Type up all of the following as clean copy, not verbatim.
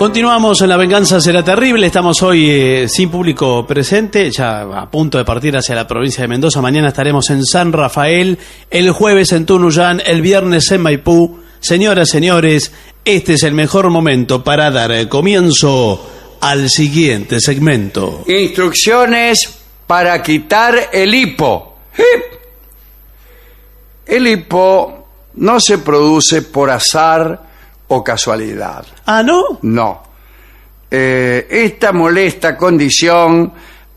Continuamos en La Venganza Será Terrible. Estamos hoy sin público presente, ya a punto de partir hacia la provincia de Mendoza. Mañana estaremos en San Rafael, el jueves en Tunuyán, el viernes en Maipú. Señoras, señores, este es el mejor momento para dar comienzo al siguiente segmento. Instrucciones para quitar el hipo. El hipo no se produce por azar o casualidad. ¿Ah, no? No. Esta molesta condición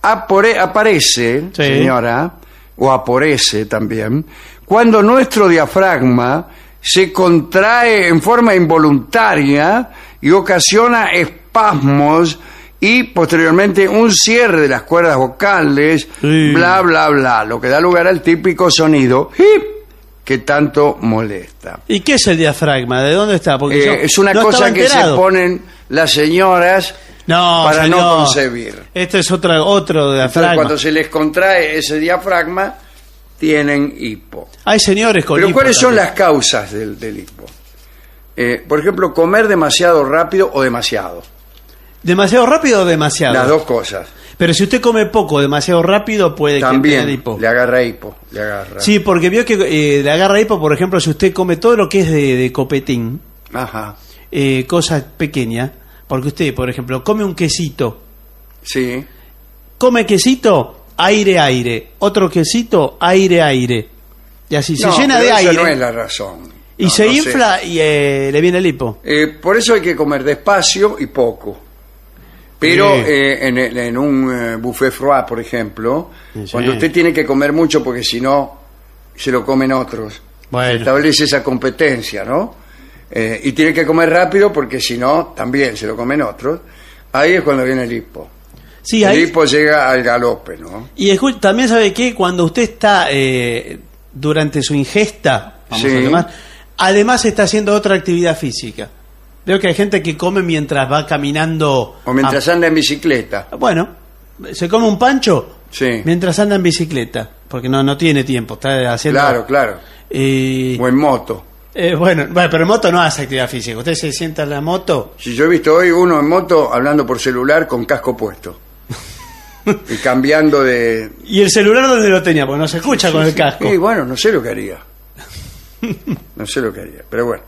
aparece, Sí. señora, o aparece también, cuando nuestro diafragma se contrae en forma involuntaria y ocasiona espasmos y posteriormente un cierre de las cuerdas vocales, Sí. bla, bla, bla, lo que da lugar al típico sonido hip que tanto molesta. ¿Y qué es el diafragma? ¿De dónde está? Porque yo Es una no cosa estaba que se enterado. ponen las señoras No, para señor. no concebir. Este es otro Entonces, diafragma. cuando se les contrae ese diafragma, tienen hipo. Hay señores con Pero hipo ¿cuáles son también. las causas del hipo? Por ejemplo, comer demasiado rápido o demasiado. ¿Demasiado rápido o demasiado? Las dos cosas. Pero si usted come poco, demasiado rápido, puede que tenga También hipo. le agarra hipo. Le agarra. Sí, porque vio que le agarra hipo, por ejemplo, si usted come todo lo que es de copetín, Ajá. cosas pequeñas, porque usted, por ejemplo, come un quesito, Sí. come quesito, aire, aire, otro quesito, aire, aire, y así se llena pero de esa aire no es la razón. y No, se no sé. infla y le viene el hipo. Por eso hay que comer despacio y poco. Pero Sí. en un buffet froid, por ejemplo, Sí. cuando usted tiene que comer mucho porque si no se lo comen otros, Bueno. se establece esa competencia, ¿no? Y tiene que comer rápido porque si no también se lo comen otros. Ahí es cuando viene el hipo. Sí, El ahí, hipo llega al galope, ¿no? y también sabe que cuando usted está durante su ingesta, vamos Sí. a llamar, además está haciendo otra actividad física. Veo que hay gente que come mientras va caminando. O mientras anda en bicicleta. Bueno, se come un pancho Sí. mientras anda en bicicleta, porque no tiene tiempo, está haciendo. Claro, claro. Y, O en moto. bueno, pero en moto no hace actividad física. Usted se sienta en la moto. Si yo he visto hoy uno en moto hablando por celular con casco puesto. Y cambiando de... ¿Y el celular dónde lo tenía? Porque no se escucha con el casco. Y bueno, no sé lo que haría. No sé lo que haría, pero bueno.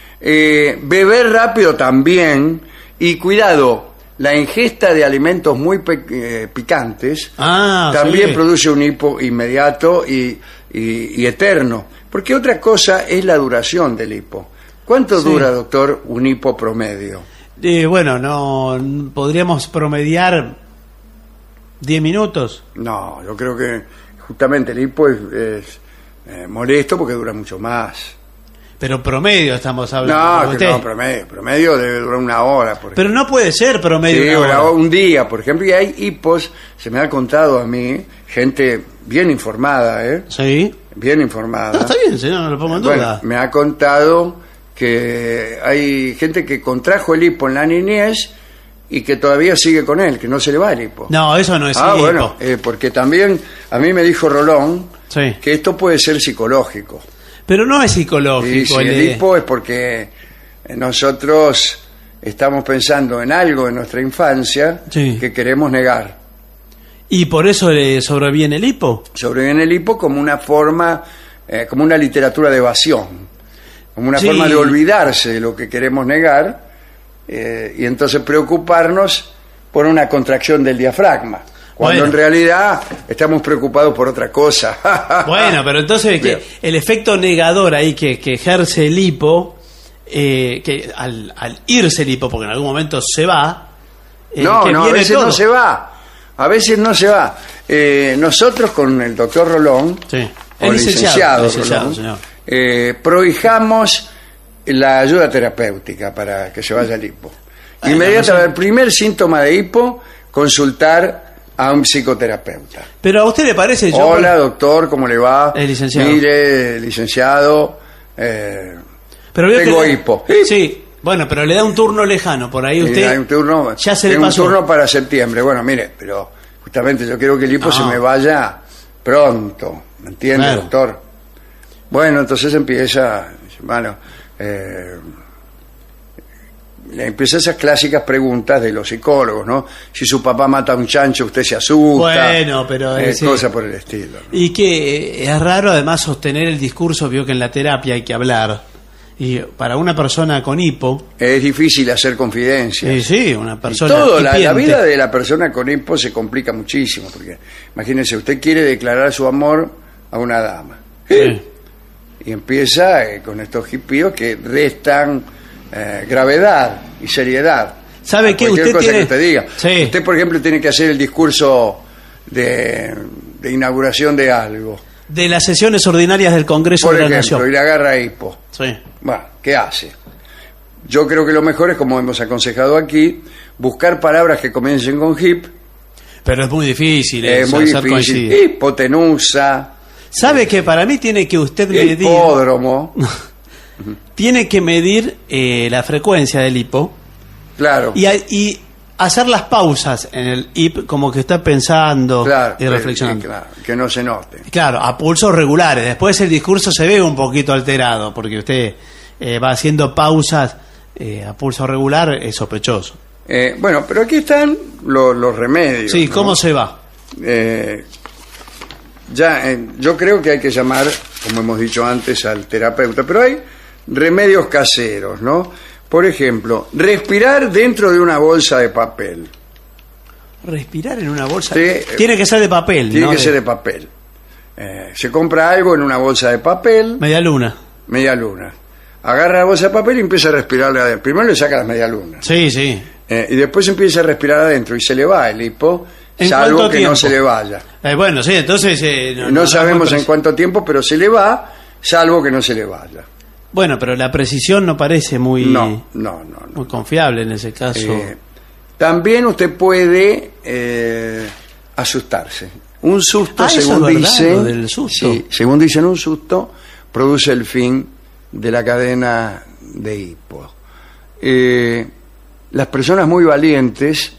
Beber rápido también. Y cuidado, la ingesta de alimentos muy picantes también sí. produce un hipo inmediato y eterno. Porque otra cosa es la duración del hipo. ¿Cuánto Sí. dura, doctor, un hipo promedio? Bueno, no podríamos promediar 10 minutos. No, yo creo que justamente el hipo es molesto porque dura mucho más. Pero promedio estamos hablando. No, porque que usted- no, promedio debe durar una hora, por Pero no puede ser promedio. Sí, una hora. un día, por ejemplo, y hay hipos, se me ha contado a mí, gente bien informada, Sí. bien informada. No, está bien, señor, no lo pongo en Bueno, duda. me ha contado que hay gente que contrajo el hipo en la niñez y que todavía sigue con él, que no se le va el hipo. No, eso no es hipo. Bueno, porque también a mí me dijo Rolón Sí. que esto puede ser psicológico. Pero no es psicológico. Y si el hipo es porque nosotros estamos pensando en algo en nuestra infancia Sí. que queremos negar. ¿Y por eso le sobreviene el hipo? Sobreviene el hipo como una forma, como una literatura de evasión, como una Sí. forma de olvidarse de lo que queremos negar y entonces preocuparnos por una contracción del diafragma, cuando Bueno. en realidad estamos preocupados por otra cosa. Bueno, pero entonces Bien. que el efecto negador ahí que ejerce el hipo, que al irse el hipo, porque en algún momento se va, No, que no, a viene veces todo. no se va. A veces no se va. Nosotros con el doctor Rolón, Sí. o El licenciado, Rolón, señor. prohijamos la ayuda terapéutica para que se vaya el hipo. Bueno, Inmediatamente, el primer síntoma de hipo, consultar a un psicoterapeuta. Pero a usted le parece, Hola, doctor, ¿cómo le va? Licenciado. Mire, licenciado, pero veo tengo que hipo. Sí, bueno, pero le da un turno lejano, por ahí usted hay un turno, ya se le tengo pasó. un turno para septiembre. Bueno, mire, pero justamente yo quiero que el hipo se me vaya pronto, ¿me entiende, Claro. doctor? Bueno, entonces empieza, bueno, empiezan esas clásicas preguntas de los psicólogos, ¿no? Si su papá mata a un chancho, usted se asusta. Bueno, pero cosas por el estilo, ¿no? Y que es raro además sostener el discurso, vio que en la terapia hay que hablar. Y para una persona con hipo... Es difícil hacer confidencias. Sí, una persona... Todo, la vida de la persona con hipo se complica muchísimo, porque imagínense, usted quiere declarar su amor a una dama. Sí. Y empieza con estos hipíos que restan gravedad y seriedad. ¿Sabe qué? Cualquier Usted cosa tiene... que usted diga. Sí. Usted, por ejemplo, tiene que hacer el discurso de inauguración de algo. De las sesiones ordinarias del Congreso Por de la ejemplo, Nación. y le agarra hipo. Sí. Bueno, ¿qué hace? Yo creo que lo mejor es, como hemos aconsejado aquí, buscar palabras que comiencen con hip. Pero es muy difícil. Es muy difícil. Coincidir. Hipotenusa. ¿Sabe que para mí tiene que usted medir... Hipódromo. Tiene que medir la frecuencia del hipo Claro. y hacer las pausas en el hip, como que está pensando Claro, y reflexionando. claro, que no se note. Claro, a pulsos regulares. Después el discurso se ve un poquito alterado, porque usted va haciendo pausas a pulso regular, es sospechoso. Bueno, pero aquí están los remedios. Sí, ¿no? ¿cómo se va? Yo creo que hay que llamar, como hemos dicho antes, al terapeuta, pero hay remedios caseros, ¿no? Por ejemplo, respirar dentro de una bolsa de papel. Respirar en una bolsa. Sí, tiene que ser de papel, Tiene ¿no? que ser de papel. Se compra algo en una bolsa de papel, Media luna. media luna. Agarra la bolsa de papel y empieza a respirarle adentro. Primero le saca las media lunas. Sí, sí. Y después empieza a respirar adentro y se le va el hipo, ¿En salvo cuánto que tiempo? no se le vaya. Bueno, sí, entonces... No sabemos en cuánto tiempo, pero se le va, salvo que no se le vaya. Bueno, pero la precisión no parece muy, No. muy confiable en ese caso. También usted puede asustarse. Un susto, eso según es verdad, dicen, lo del susto. sí, según dicen, un susto produce el fin de la cadena de hipo. Las personas muy valientes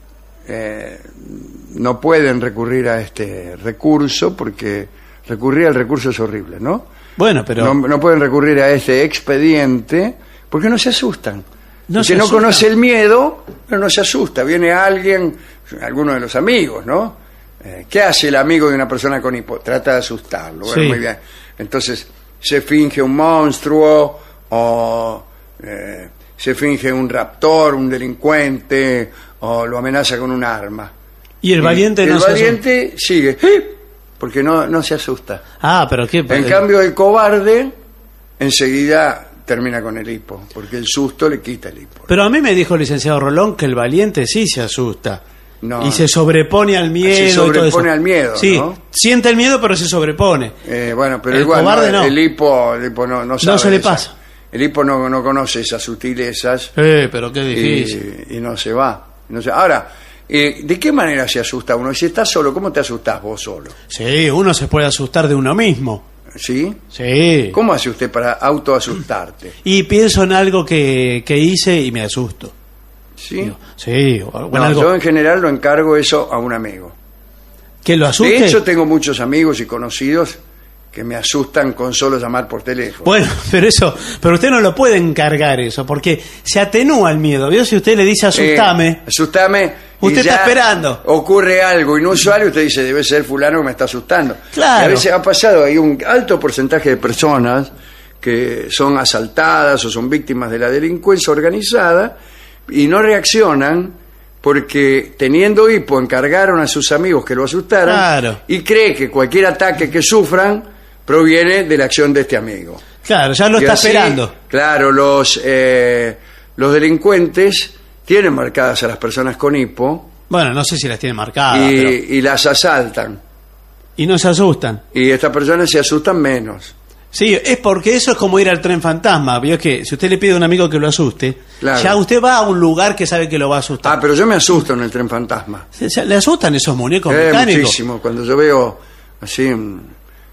no pueden recurrir a este recurso, porque recurrir al recurso es horrible, ¿no? Bueno, pero... No pueden recurrir a este expediente porque no se asustan. Porque no conoce el miedo, pero no se asusta. Viene alguien, alguno de los amigos, ¿no? ¿Qué hace el amigo de una persona con hipo? Trata de asustarlo. Bueno, Sí. muy bien. Entonces, se finge un monstruo o se finge un raptor, un delincuente, o lo amenaza con un arma. Y el valiente no el se valiente sigue, porque no se asusta. Ah, pero qué... En cambio, el cobarde enseguida termina con el hipo, porque el susto le quita el hipo. Pero a mí me dijo el licenciado Rolón que el valiente sí se asusta. No. Y se sobrepone al miedo. Se y todo sobrepone eso. al miedo, Sí, ¿no? siente el miedo, pero se sobrepone. Bueno, pero El igual cobarde no. El hipo no sabe. No se le esa- pasa. El hipo no conoce esas sutilezas Pero qué difícil. y no se va. Ahora, ¿de qué manera se asusta uno? Si estás solo, ¿cómo te asustás vos solo? Sí, uno se puede asustar de uno mismo. ¿Sí? Sí. ¿Cómo hace usted para autoasustarte? Y pienso en algo que hice y me asusto. ¿Sí? Digo, sí, o en No, algo yo en general lo encargo eso a un amigo. que lo asuste. De hecho, tengo muchos amigos y conocidos que me asustan con solo llamar por teléfono. Bueno, pero usted no lo puede encargar eso, porque se atenúa el miedo. ¿Vio? Si usted le dice asustame, Asustame. y Usted está ya esperando. Ocurre algo inusual y usted dice, debe ser fulano que me está asustando. Claro. Y a veces ha pasado, hay un alto porcentaje de personas que son asaltadas o son víctimas de la delincuencia organizada y no reaccionan porque, teniendo hipo, encargaron a sus amigos que lo asustaran. Claro. Y cree que cualquier ataque que sufran proviene de la acción de este amigo. claro, ya lo Y está así, esperando. Claro, los delincuentes tienen marcadas a las personas con hipo Bueno, no sé si las tiene marcadas, pero... y las asaltan. y no se asustan. Y estas personas se asustan menos. Sí, es porque eso es como ir al tren fantasma. Vio que si usted le pide a un amigo que lo asuste, Claro. ya usted va a un lugar que sabe que lo va a asustar. Ah, pero yo me asusto en el tren fantasma. ¿Le asustan esos muñecos mecánicos? Muchísimo. Cuando yo veo así un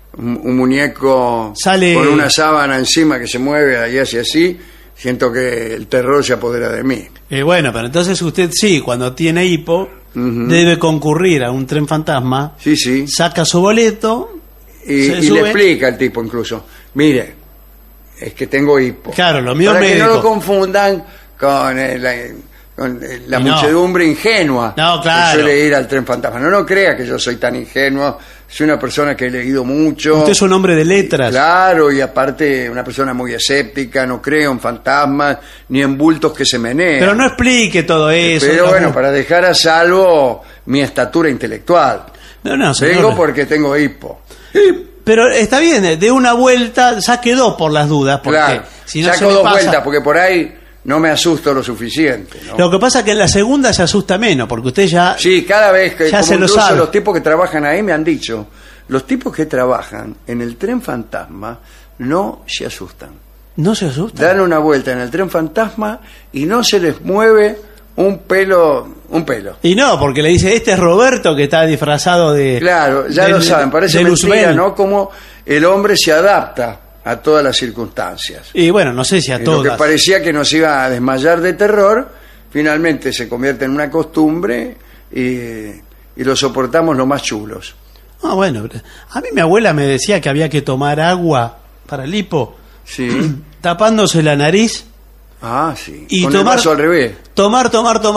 muñeco Sale- con una sábana encima que se mueve ahí hacia así, siento que el terror se apodera de mí. Bueno, pero entonces usted sí, cuando tiene hipo, debe concurrir a un tren fantasma, Sí, sí. saca su boleto, Y se le sube. explica al tipo incluso, mire, es que tengo hipo. Claro, lo mío Para es que no médico. lo confundan con la Y no. muchedumbre ingenua No, claro. que suele ir al tren fantasma. No crea que yo soy tan ingenuo. Soy una persona que he leído mucho. Usted es un hombre de letras. Claro, y aparte una persona muy escéptica, no creo en fantasmas ni en bultos que se menean. Pero no explique todo eso. Pero no. bueno, para dejar a salvo mi estatura intelectual. No, señor. Vengo porque tengo hipo. Pero está bien, de una vuelta, saque dos por las dudas, porque Claro, si no se saco le dos pasa. vueltas porque por ahí no me asusto lo suficiente, ¿no? Lo que pasa es que en la segunda se asusta menos, porque usted ya... Sí, cada vez que Ya como se lo incluso sabe. los tipos que trabajan ahí me han dicho, los tipos que trabajan en el tren fantasma no se asustan. ¿No se asusta? Dan una vuelta en el tren fantasma y no se les mueve un pelo. Y no, porque le dice, este es Roberto que está disfrazado de... Claro, ya de- lo saben, parece de mentira, Luzbel. ¿no? Como el hombre se adapta a todas las circunstancias. Y bueno, no sé si a Y lo que todas. parecía que nos iba a desmayar de terror, finalmente se convierte en una costumbre y lo soportamos lo más chulos. Ah, bueno, a mí mi abuela me decía que había que tomar agua para el hipo, Sí. tapándose la nariz, Ah, sí. y Con tomar, el vaso al revés. tomar,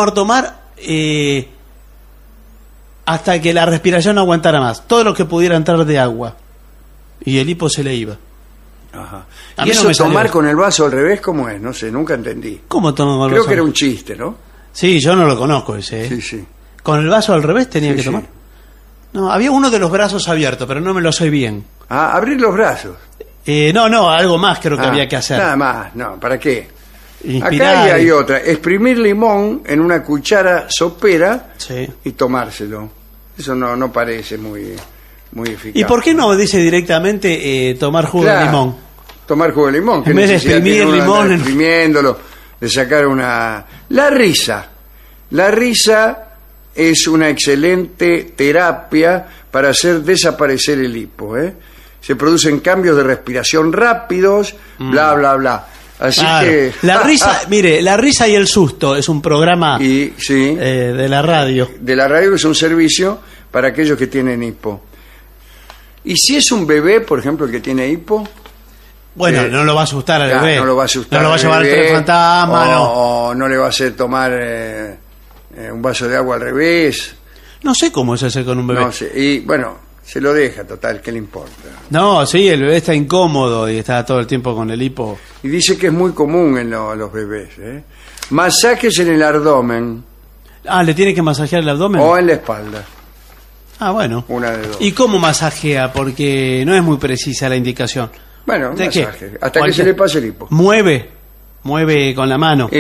hasta que la respiración no aguantara más, todo lo que pudiera entrar de agua, y el hipo se le iba. Ajá. A ¿Y mí no eso me salió tomar eso. con el vaso al revés cómo es? No sé, nunca entendí. ¿Cómo tomamos Creo que era un chiste, ¿no? Sí, yo no lo conozco ese. ¿eh? Sí, sí. ¿Con el vaso al revés tenía Sí, que sí. tomar? No, había uno de los brazos abiertos, pero no me lo sé bien. Ah, abrir los brazos. No, algo más creo que Ah, había que hacer. Nada más, no, ¿para qué? Inspirar. Acá hay otra. Exprimir limón en una cuchara sopera Sí. y tomárselo. Eso no parece muy eficaz. ¿Y por qué no dice directamente tomar jugo de Claro, limón? Tomar jugo de limón. ¿Qué En vez de necesidad exprimir tiene uno de andar limón? exprimiéndolo, de sacar una... La risa. La risa es una excelente terapia para hacer desaparecer el hipo, ¿eh? Se producen cambios de respiración rápidos, bla, bla, bla. Así Claro. que... La risa, mire, La risa y el susto es un programa Y, sí, de la radio. de la radio, que es un servicio para aquellos que tienen hipo. Y si es un bebé, por ejemplo, el que tiene hipo... Bueno, no lo va a asustar al claro, bebé. no lo va a asustar No lo va a al llevar al bebé, tren fantasma, no. o no le va a hacer tomar un vaso de agua al revés. No sé cómo es ese con un bebé. No sé. Y bueno, se lo deja, total, ¿qué le importa? No, sí, el bebé está incómodo y está todo el tiempo con el hipo. Y dice que es muy común en los bebés. Masajes en el abdomen Ah, ¿le tiene que masajear el abdomen? o en la espalda. Ah, bueno. Una de dos. ¿Y cómo masajea? Porque no es muy precisa la indicación. Bueno, un ¿De qué? masaje, hasta que Cualquier- se le pase el hipo. Mueve con la mano.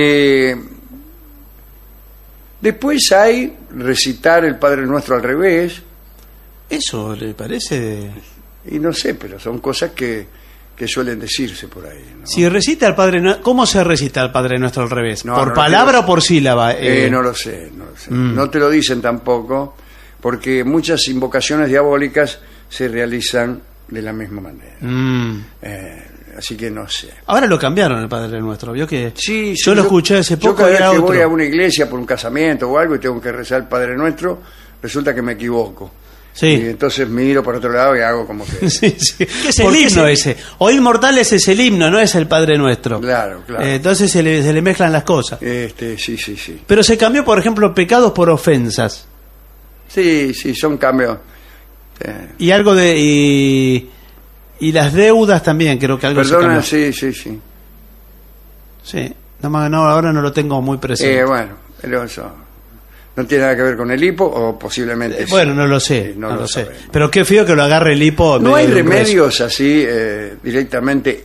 Después hay recitar el Padre Nuestro al revés. ¿Eso le parece? Y no sé, pero son cosas que suelen decirse por ahí, ¿no? Si recita el Padre Nuestro, ¿cómo se recita el Padre Nuestro al revés? No, ¿Por no, palabra no, o por sílaba? No lo sé, no lo sé. Mm. No te lo dicen tampoco, porque muchas invocaciones diabólicas se realizan de la misma manera. Mm. Así que no sé. Ahora lo cambiaron el Padre Nuestro, ¿vio que? Sí, yo lo escuché hace poco Yo y cada era vez que otro. voy a una iglesia por un casamiento o algo y tengo que rezar el Padre Nuestro, resulta que me equivoco. Sí. Y entonces miro por otro lado y hago como que... Sí, sí. ¿Qué es el himno ese? Oíd mortales es el himno, no es el Padre Nuestro. Claro, claro. Entonces se le mezclan las cosas. Sí. Pero se cambió, por ejemplo, pecados por ofensas. Sí, son cambios. Y algo de... Y las deudas también, creo que algo se Perdona, cambió. sí. Sí. No, ahora no lo tengo muy presente. Bueno, pero eso no tiene nada que ver con el hipo o posiblemente sí. Bueno, no lo sé, Sí, no lo sé. sabemos. Pero qué feo que lo agarre el hipo. No hay medio de un remedios así directamente.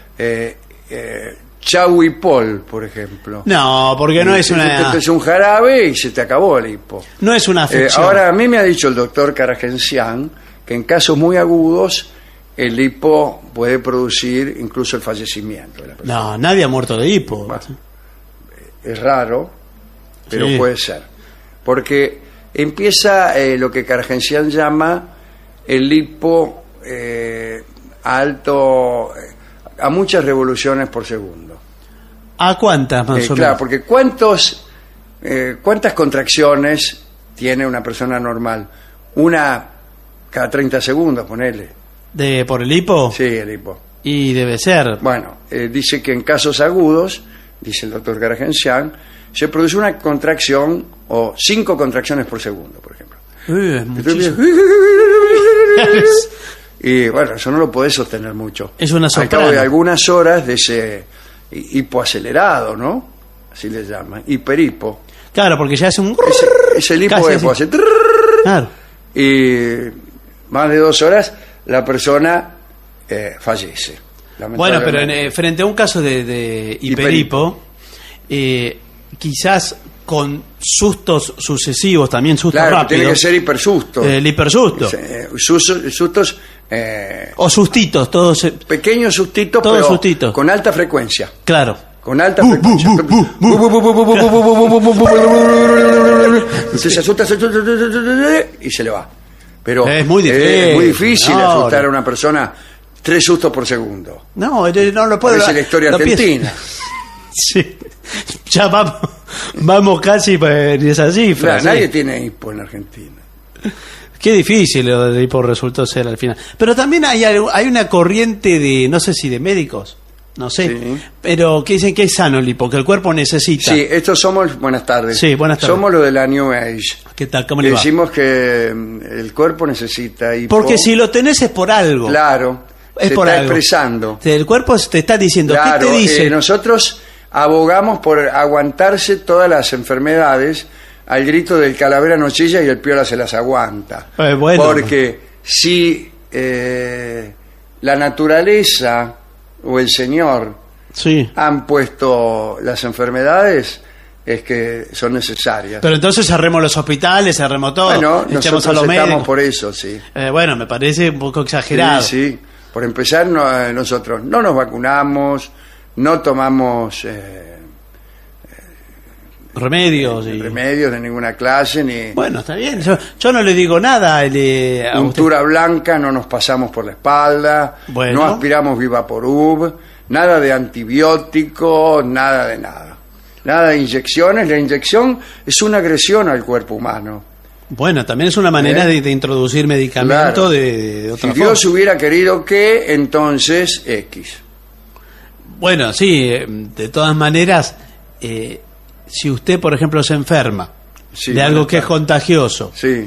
Chauipol, por ejemplo. No, porque no es Te una... metes un jarabe y se te acabó el hipo. No es una afección. Ahora, a mí me ha dicho el doctor Karagencián que en casos muy agudos el hipo puede producir incluso el fallecimiento de la persona. No, nadie ha muerto de hipo. Bueno, es raro, pero Sí. puede ser. Porque empieza lo que Karagencián llama el hipo alto, a muchas revoluciones por segundo. ¿A cuántas más o Claro, menos? porque ¿cuántas contracciones tiene una persona normal? Una cada 30 segundos, ponele. ¿Por el hipo? Sí, el hipo. Y debe ser. Bueno, dice que en casos agudos dice el doctor Karajansian, se produce una contracción o 5 contracciones por segundo, por ejemplo. Es muchísimo. Y bueno, eso no lo podés sostener mucho. Es una Al cabo soprano. de algunas horas de ese hipoacelerado, ¿no? Así le llaman, hiperhipo. Claro, porque ya hace un... Ese hipo Casi hipo así. hace... Claro. Y más de 2 horas la persona fallece. Bueno, pero Lamentablemente. frente a un caso de hiperhipo, quizás con sustos sucesivos, también sustos Claro, rápidos. tiene que ser hipersusto. El hipersusto. Sustos, O sustitos, todos. pequeños sustitos, Todos pero sustitos. con alta frecuencia. Claro. Con alta frecuencia. Entonces se asusta y se le va. Pero Es muy difícil. es muy difícil No, asustar no. a una persona 3 sustos por segundo. No lo puedo. Parece la historia lo pienso. argentina. Sí. Ya vamos casi en esa cifra. Claro, sí. nadie tiene hipo en Argentina. Qué difícil lo del hipo resultó ser al final. Pero también hay una corriente de, no sé si de médicos, no sé, Sí. pero que dicen que es sano el hipo, que el cuerpo necesita. Sí, estos somos, buenas tardes. Sí, buenas tardes. Somos lo de la New Age. ¿Qué tal? ¿Cómo le va? Decimos que el cuerpo necesita hipo. Porque si lo tenés es por algo. Claro, Es se por está algo. expresando. El cuerpo te está diciendo, Claro, ¿qué te dice? nosotros abogamos por aguantarse todas las enfermedades al grito del calavera no chilla y el piola se las aguanta. Bueno. Porque si la naturaleza o el Señor Sí. han puesto las enfermedades, es que son necesarias. Pero entonces cerremos los hospitales, cerremos todo, Bueno, echemos nosotros a los estamos médicos. por eso, sí. Bueno, me parece un poco exagerado. Sí, sí. Por empezar, nosotros no nos vacunamos, no tomamos Remedios y... remedios de ninguna clase, ni Bueno, está bien. Yo no le digo nada a usted. untura blanca, no nos pasamos por la espalda, Bueno. no aspiramos Vivaporub, nada de antibióticos, nada de nada. Nada de inyecciones. La inyección es una agresión al cuerpo humano. Bueno, también es una manera de introducir medicamento Claro. de Si otra Dios forma. hubiera querido que, entonces X. Bueno, sí, de todas maneras, si usted, por ejemplo, se enferma Sí, de algo bueno, que es claro. contagioso Sí.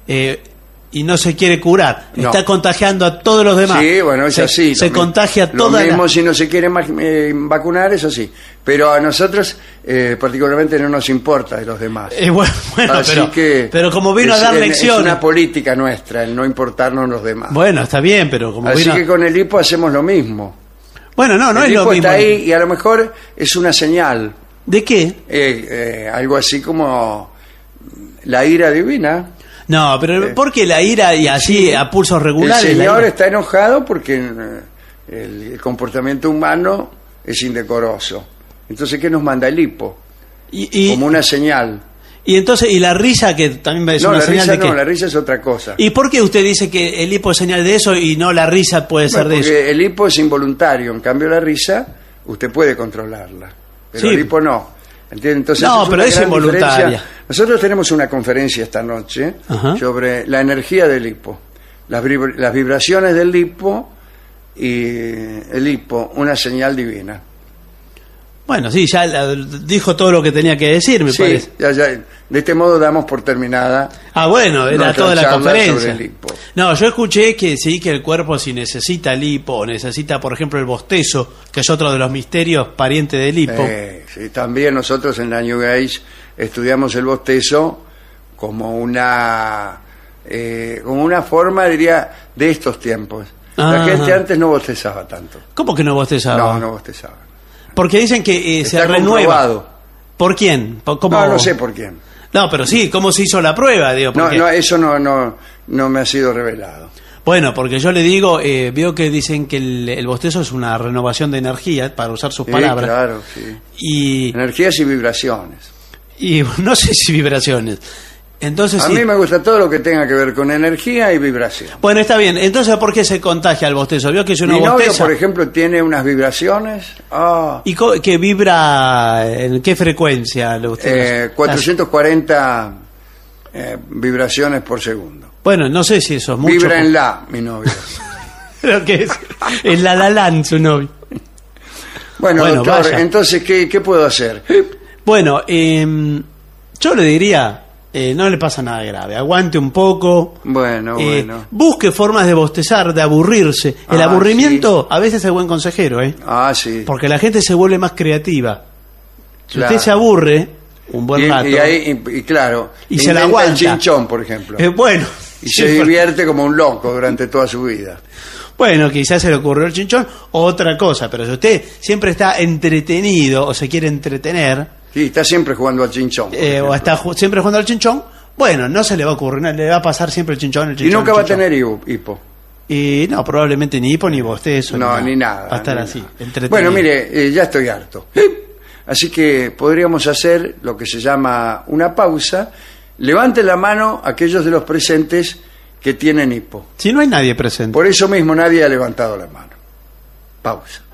Y no se quiere curar, No. está contagiando a todos los demás. Sí, bueno, es así. Se contagia Lo toda mismo la... si no se quiere vacunar, es así. Pero a nosotros particularmente no nos importa de los demás. bueno, Así pero, que pero como vino a dar es lecciones... una política nuestra, el no importarnos los demás. Bueno, está bien, pero como Así vino... que con el hipo hacemos lo mismo. Bueno, no el es lo hipo mismo. está ahí y a lo mejor es una señal. ¿De qué? Algo así como la ira divina. No, pero ¿por qué la ira y así Sí. a pulsos El regulares? la Señor ira? está enojado porque el comportamiento humano es indecoroso. Entonces, ¿qué nos manda el hipo? Y Como una señal. y entonces, ¿y la risa que también es No, una la señal risa de qué? no, la risa es otra cosa. ¿Y por qué usted dice que el hipo es señal de eso y no la risa puede ser Bueno, de eso? porque el hipo es involuntario, en cambio la risa usted puede controlarla, pero Sí. el hipo no. ¿Entiende? Entonces, No, es pero una es gran involuntaria. diferencia. Nosotros tenemos una conferencia esta noche Ajá. sobre la energía del hipo, las vibraciones del hipo y el hipo, una señal divina. Bueno, sí, ya dijo todo lo que tenía que decir, me Sí, parece. ya, de este modo damos por terminada. Ah, bueno, era Nuestra toda la charla conferencia. sobre el hipo. No, yo escuché que sí, que el cuerpo si necesita el hipo, o necesita, por ejemplo, el bostezo, que es otro de los misterios pariente del hipo. Sí, también nosotros en la New Age estudiamos el bostezo como una forma, diría, de estos tiempos. La Ajá. gente antes no bostezaba tanto. ¿Cómo que no bostezaba? No bostezaba. Porque dicen que se Está renueva. comprobado. ¿Por quién? ¿Cómo? No sé por quién. No, pero sí, ¿cómo se hizo la prueba? Digo, No, porque... no, eso no me ha sido revelado. Bueno, porque yo le digo, veo que dicen que el bostezo es una renovación de energía, para usar sus Sí, palabras. claro, sí. Y Energías y vibraciones. no sé si vibraciones. Entonces A sí. mí me gusta todo lo que tenga que ver con energía y vibración. Bueno, está bien. Entonces, ¿por qué se contagia el bostezo? Vio que es una Mi novio, bosteza. por ejemplo, tiene unas vibraciones. ¿Y que vibra en qué frecuencia? Usted 440 vibraciones por segundo. Bueno, no sé si eso es mucho. Vibra en la, mi novio. Pero que es el la su novio. Bueno, doctor, vaya. entonces, ¿qué puedo hacer? Bueno, yo le diría, no le pasa nada grave, aguante un poco. Bueno. Busque formas de bostezar, de aburrirse. El aburrimiento a veces es buen consejero, ¿eh? Ah, sí. Porque la gente se vuelve más creativa. Si Claro. usted se aburre un buen rato... Claro, Y se la inventa aguanta. el chinchón, por ejemplo. Bueno. Y sí, se divierte como un loco durante toda su vida. Bueno, quizás se le ocurrió el chinchón o otra cosa, pero si usted siempre está entretenido o se quiere entretener, Sí, está siempre jugando al chinchón. por o ejemplo. está siempre jugando al chinchón, bueno, no se le va a ocurrir, no, le va a pasar siempre el chinchón, Y nunca el va a chinchón. tener hipo. Y no, probablemente ni hipo ni bostezo. No, ni nada. Va a estar ni así, nada. entretenido. Bueno, mire, ya estoy harto. Así que podríamos hacer lo que se llama una pausa. Levante la mano aquellos de los presentes que tienen hipo. Si no hay nadie presente. Por eso mismo nadie ha levantado la mano. Pausa.